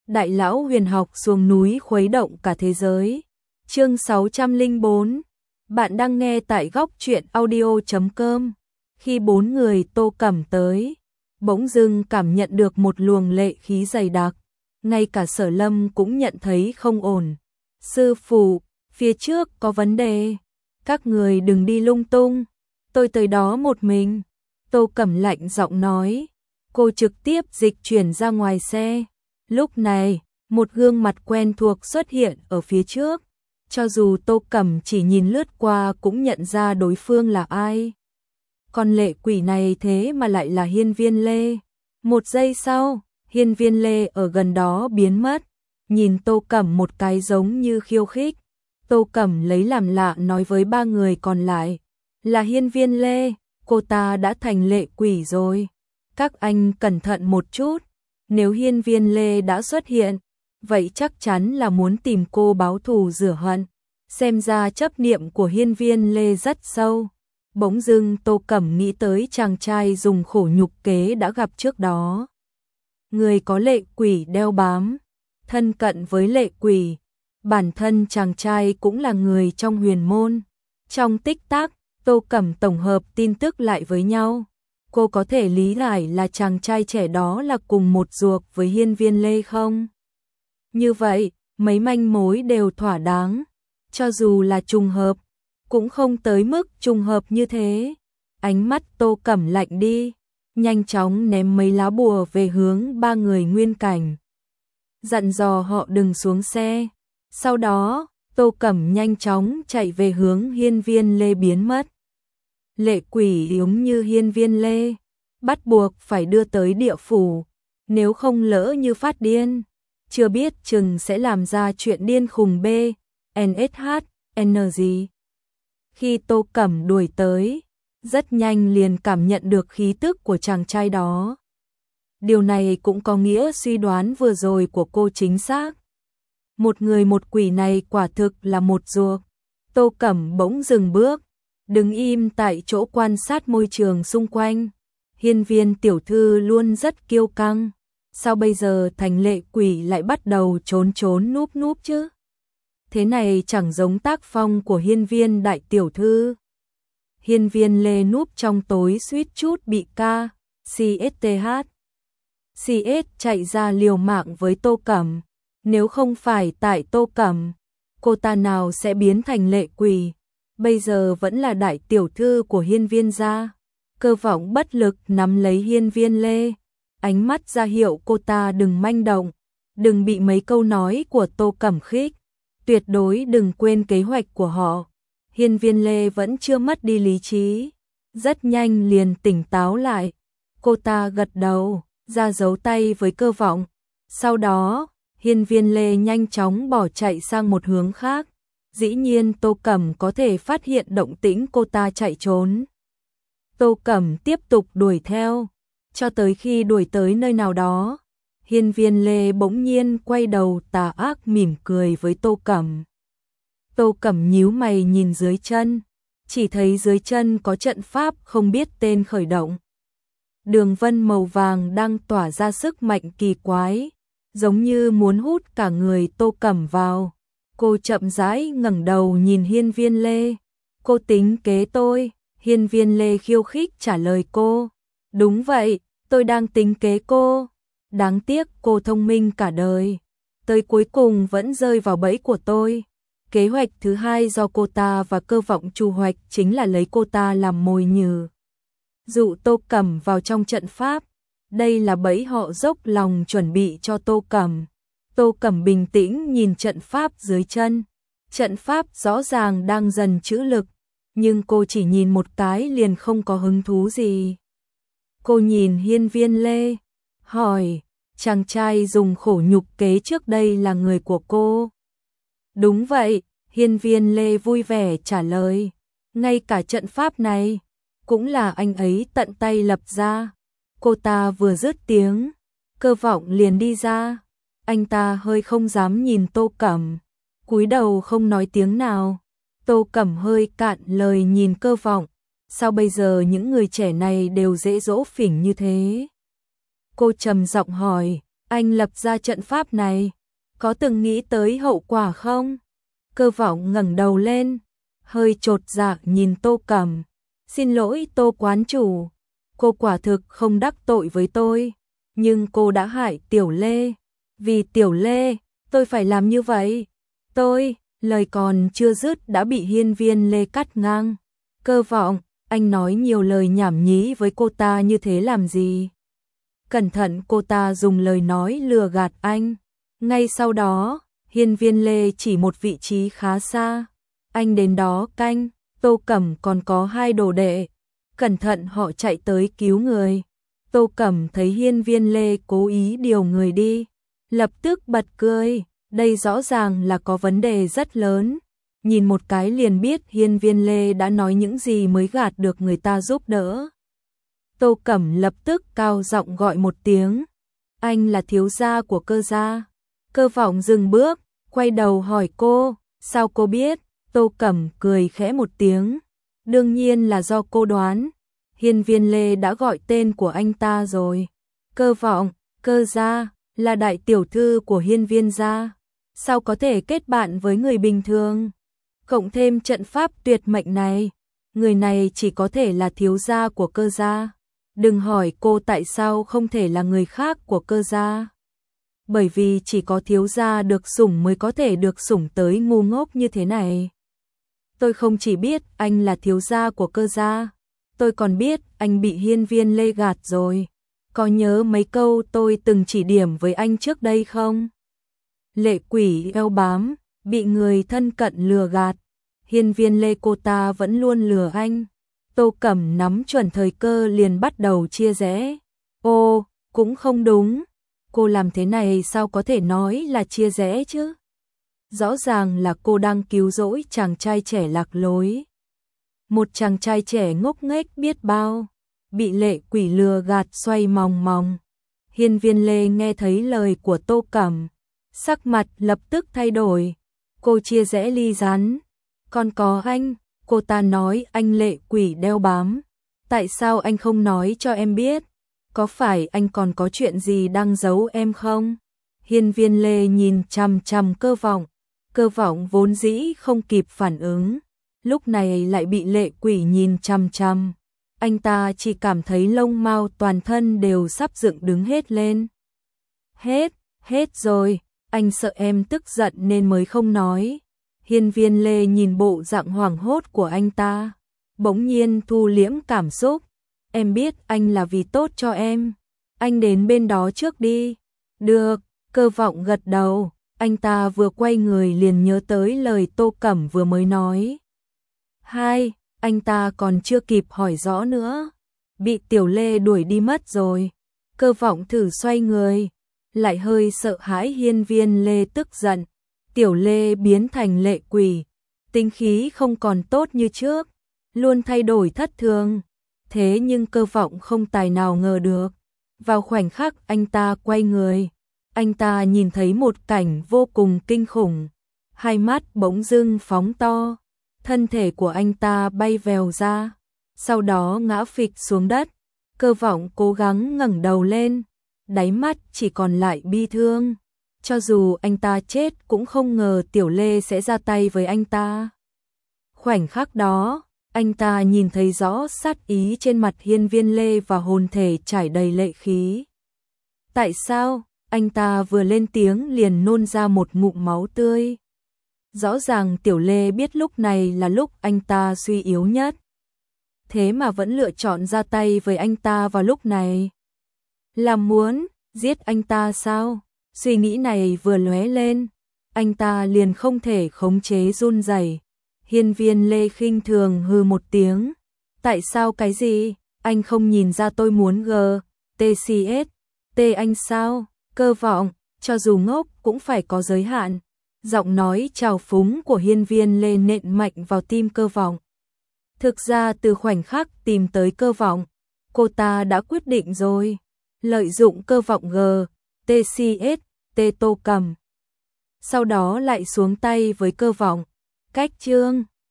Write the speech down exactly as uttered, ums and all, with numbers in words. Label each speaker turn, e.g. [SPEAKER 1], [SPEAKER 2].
[SPEAKER 1] Đại lão huyền học xuống núi khuấy động cả thế giới. Chương sáu trăm lẻ bốn. Bạn đang nghe tại góc truyện audio chấm com. Khi bốn người Tô Cẩm tới, bỗng dưng cảm nhận được một luồng lệ khí dày đặc. Ngay cả Sở Lâm cũng nhận thấy không ổn. Sư phụ, phía trước có vấn đề. Các người đừng đi lung tung. Tôi tới đó một mình. Tô Cẩm lạnh giọng nói. Cô trực tiếp dịch chuyển ra ngoài xe. Lúc này, một gương mặt quen thuộc xuất hiện ở phía trước. Cho dù Tô Cẩm chỉ nhìn lướt qua cũng nhận ra đối phương là ai. Con lệ quỷ này thế mà lại là Hiên Viên Lê. Một giây sau, Hiên Viên Lê ở gần đó biến mất. Nhìn Tô Cẩm một cái giống như khiêu khích. Tô Cẩm lấy làm lạ nói với ba người còn lại. Là Hiên Viên Lê, cô ta đã thành lệ quỷ rồi. Các anh cẩn thận một chút. Nếu Hiên Viên Lê đã xuất hiện, vậy chắc chắn là muốn tìm cô báo thù rửa hận. Xem ra chấp niệm của Hiên Viên Lê rất sâu. Bỗng dưng Tô Cẩm nghĩ tới chàng trai dùng khổ nhục kế đã gặp trước đó. Người có lệ quỷ đeo bám, thân cận với lệ quỷ. Bản thân chàng trai cũng là người trong huyền môn. Trong tích tắc, Tô Cẩm tổng hợp tin tức lại với nhau. Cô có thể lý giải là chàng trai trẻ đó là cùng một ruột với Hiên Viên Lê không? Như vậy, mấy manh mối đều thỏa đáng. Cho dù là trùng hợp, cũng không tới mức trùng hợp như thế. Ánh mắt Tô Cẩm lạnh đi, nhanh chóng ném mấy lá bùa về hướng ba người Nguyên Cảnh. Dặn dò họ đừng xuống xe. Sau đó, Tô Cẩm nhanh chóng chạy về hướng Hiên Viên Lê biến mất. Lệ quỷ giống như Hiên Viên Lê, bắt buộc phải đưa tới địa phủ, nếu không lỡ như phát điên, chưa biết chừng sẽ làm ra chuyện điên khùng B, en ét hát, N gì. Khi Tô Cẩm đuổi tới, rất nhanh liền cảm nhận được khí tức của chàng trai đó. Điều này cũng có nghĩa suy đoán vừa rồi của cô chính xác. Một người một quỷ này quả thực là một ruột. Tô Cẩm bỗng dừng bước, đứng im tại chỗ quan sát môi trường xung quanh. Hiên Viên tiểu thư luôn rất kiêu căng. Sao bây giờ thành lệ quỷ lại bắt đầu trốn trốn núp núp chứ? Thế này chẳng giống tác phong của Hiên Viên đại tiểu thư. Hiên Viên Lê núp trong tối suýt chút bị ca, xê ét tê hát. xê ét chạy ra liều mạng với Tô Cẩm. Nếu không phải tại Tô Cẩm, cô ta nào sẽ biến thành lệ quỷ. Bây giờ vẫn là đại tiểu thư của Hiên Viên gia. Cơ vọng bất lực nắm lấy Hiên Viên Lê, ánh mắt ra hiệu cô ta đừng manh động, đừng bị mấy câu nói của Tô Cẩm khích, tuyệt đối đừng quên kế hoạch của họ. Hiên Viên Lê vẫn chưa mất đi lý trí, rất nhanh liền tỉnh táo lại. Cô ta gật đầu, ra dấu tay với Cơ vọng. Sau đó, Hiên Viên Lê nhanh chóng bỏ chạy sang một hướng khác. Dĩ nhiên Tô Cẩm có thể phát hiện động tĩnh cô ta chạy trốn. Tô Cẩm tiếp tục đuổi theo, cho tới khi đuổi tới nơi nào đó, Hiên Viên Lê bỗng nhiên quay đầu tà ác mỉm cười với Tô Cẩm. Tô Cẩm nhíu mày nhìn dưới chân, chỉ thấy dưới chân có trận pháp không biết tên khởi động. Đường vân màu vàng đang tỏa ra sức mạnh kỳ quái, giống như muốn hút cả người Tô Cẩm vào. Cô chậm rãi ngẩng đầu nhìn Hiên Viên Lê. Cô tính kế tôi? Hiên Viên Lê khiêu khích trả lời cô. Đúng vậy, tôi đang tính kế cô. Đáng tiếc cô thông minh cả đời, tới cuối cùng vẫn rơi vào bẫy của tôi. Kế hoạch thứ hai do cô ta và Cơ vọng chủ hoạch chính là lấy cô ta làm mồi nhử, dụ Tô Cẩm vào trong trận pháp. Đây là bẫy họ dốc lòng chuẩn bị cho Tô Cẩm. Tô Cẩm bình tĩnh nhìn trận pháp dưới chân. Trận pháp rõ ràng đang dần trữ lực, nhưng cô chỉ nhìn một cái liền không có hứng thú gì. Cô nhìn Hiên Viên Lê, hỏi, chàng trai dùng khổ nhục kế trước đây là người của cô? Đúng vậy, Hiên Viên Lê vui vẻ trả lời. Ngay cả trận pháp này, cũng là anh ấy tận tay lập ra. Cô ta vừa dứt tiếng, Cơ vọng liền đi ra. Anh ta hơi không dám nhìn Tô Cẩm, cúi đầu không nói tiếng nào. Tô Cẩm hơi cạn lời nhìn Cơ vọng. Sao bây giờ những người trẻ này đều dễ dỗ phỉnh như thế? Cô trầm giọng hỏi, Anh lập ra trận pháp này, có từng nghĩ tới hậu quả không? Cơ vọng ngẩng đầu lên, hơi chột dạ nhìn Tô Cẩm. Xin lỗi Tô quán chủ, cô quả thực không đắc tội với tôi, nhưng cô đã hại Tiểu Lê. Vì Tiểu Lê, tôi phải làm như vậy. Tôi, lời còn chưa dứt đã bị Hiên Viên Lê cắt ngang. Cơ vọng, anh nói nhiều lời nhảm nhí với cô ta như thế làm gì? Cẩn thận cô ta dùng lời nói lừa gạt anh. Ngay sau đó, Hiên Viên Lê chỉ một vị trí khá xa. Anh đến đó canh, Tô Cẩm còn có hai đồ đệ. Cẩn thận họ chạy tới cứu người. Tô Cẩm thấy Hiên Viên Lê cố ý điều người đi, lập tức bật cười. Đây rõ ràng là có vấn đề rất lớn. Nhìn một cái liền biết Hiên Viên Lê đã nói những gì mới gạt được người ta giúp đỡ. Tô Cẩm lập tức cao giọng gọi một tiếng. Anh là thiếu gia của Cơ gia. Cơ vọng dừng bước, quay đầu hỏi cô, sao cô biết? Tô Cẩm cười khẽ một tiếng. Đương nhiên là do cô đoán. Hiên Viên Lê đã gọi tên của anh ta rồi. Cơ vọng, Cơ gia, là đại tiểu thư của Hiên Viên gia. Sao có thể kết bạn với người bình thường? Cộng thêm trận pháp tuyệt mệnh này, người này chỉ có thể là thiếu gia của Cơ gia. Đừng hỏi cô tại sao không thể là người khác của Cơ gia. Bởi vì chỉ có thiếu gia được sủng mới có thể được sủng tới ngu ngốc như thế này. Tôi không chỉ biết anh là thiếu gia của Cơ gia, tôi còn biết anh bị Hiên Viên Lê gạt rồi. Có nhớ mấy câu tôi từng chỉ điểm với anh trước đây không? Lệ quỷ eo bám, bị người thân cận lừa gạt. Hiên Viên Lê cô ta vẫn luôn lừa anh. Tô Cẩm nắm chuẩn thời cơ liền bắt đầu chia rẽ. Ô, cũng không đúng. Cô làm thế này sao có thể nói là chia rẽ chứ? Rõ ràng là cô đang cứu rỗi chàng trai trẻ lạc lối. Một chàng trai trẻ ngốc nghếch biết bao, bị lệ quỷ lừa gạt xoay mòng mòng. Hiên Viên Lê nghe thấy lời của Tô Cẩm, sắc mặt lập tức thay đổi. Cô chia rẽ ly rắn. Còn có anh, cô ta nói anh lệ quỷ đeo bám. Tại sao anh không nói cho em biết? Có phải anh còn có chuyện gì đang giấu em không? Hiên Viên Lê nhìn chằm chằm Cơ vọng. Cơ vọng vốn dĩ không kịp phản ứng, lúc này lại bị lệ quỷ nhìn chằm chằm. Anh ta chỉ cảm thấy lông mao toàn thân đều sắp dựng đứng hết lên. Hết, hết rồi, anh sợ em tức giận nên mới không nói. Hiên Viên Lê nhìn bộ dạng hoảng hốt của anh ta, bỗng nhiên thu liễm cảm xúc. Em biết anh là vì tốt cho em. Anh đến bên đó trước đi. Được, Cơ vọng gật đầu. Anh ta vừa quay người liền nhớ tới lời Tô Cẩm vừa mới nói. Hai, anh ta còn chưa kịp hỏi rõ nữa. Bị Tiểu Lê đuổi đi mất rồi. Cơ vọng thử xoay người. Lại hơi sợ hãi Hiên Viên Lê tức giận. Tiểu Lê biến thành lệ quỷ. Tính khí không còn tốt như trước. Luôn thay đổi thất thường. Thế nhưng Cơ vọng không tài nào ngờ được. Vào khoảnh khắc anh ta quay người, anh ta nhìn thấy một cảnh vô cùng kinh khủng. Hai mắt bỗng dưng phóng to, thân thể của anh ta bay vèo ra, sau đó ngã phịch xuống đất. Cơ vọng cố gắng ngẩng đầu lên, đáy mắt chỉ còn lại bi thương. Cho dù anh ta chết cũng không ngờ Tiểu Lê sẽ ra tay với anh ta. Khoảnh khắc đó, anh ta nhìn thấy rõ sát ý trên mặt Hiên Viên Lê và hồn thể trải đầy lệ khí. Tại sao? Anh ta vừa lên tiếng liền nôn ra một ngụm máu tươi. Rõ ràng Tiểu Lê biết lúc này là lúc anh ta suy yếu nhất. Thế mà vẫn lựa chọn ra tay với anh ta vào lúc này. Là muốn giết anh ta sao? Suy nghĩ này vừa lóe lên, anh ta liền không thể khống chế run rẩy. Hiên Viên Lê khinh thường hừ một tiếng. Tại sao cái gì? Anh không nhìn ra tôi muốn G, T C S, T anh sao? Cơ vọng, cho dù ngốc cũng phải có giới hạn. Giọng nói trào phúng của Hiên Viên Lê nện mạnh vào tim Cơ vọng. Thực ra từ khoảnh khắc tìm tới Cơ vọng, cô ta đã quyết định rồi. Lợi dụng Cơ vọng G, T C S, T Tô Cẩm. Sau đó lại xuống tay với Cơ vọng. Cách chương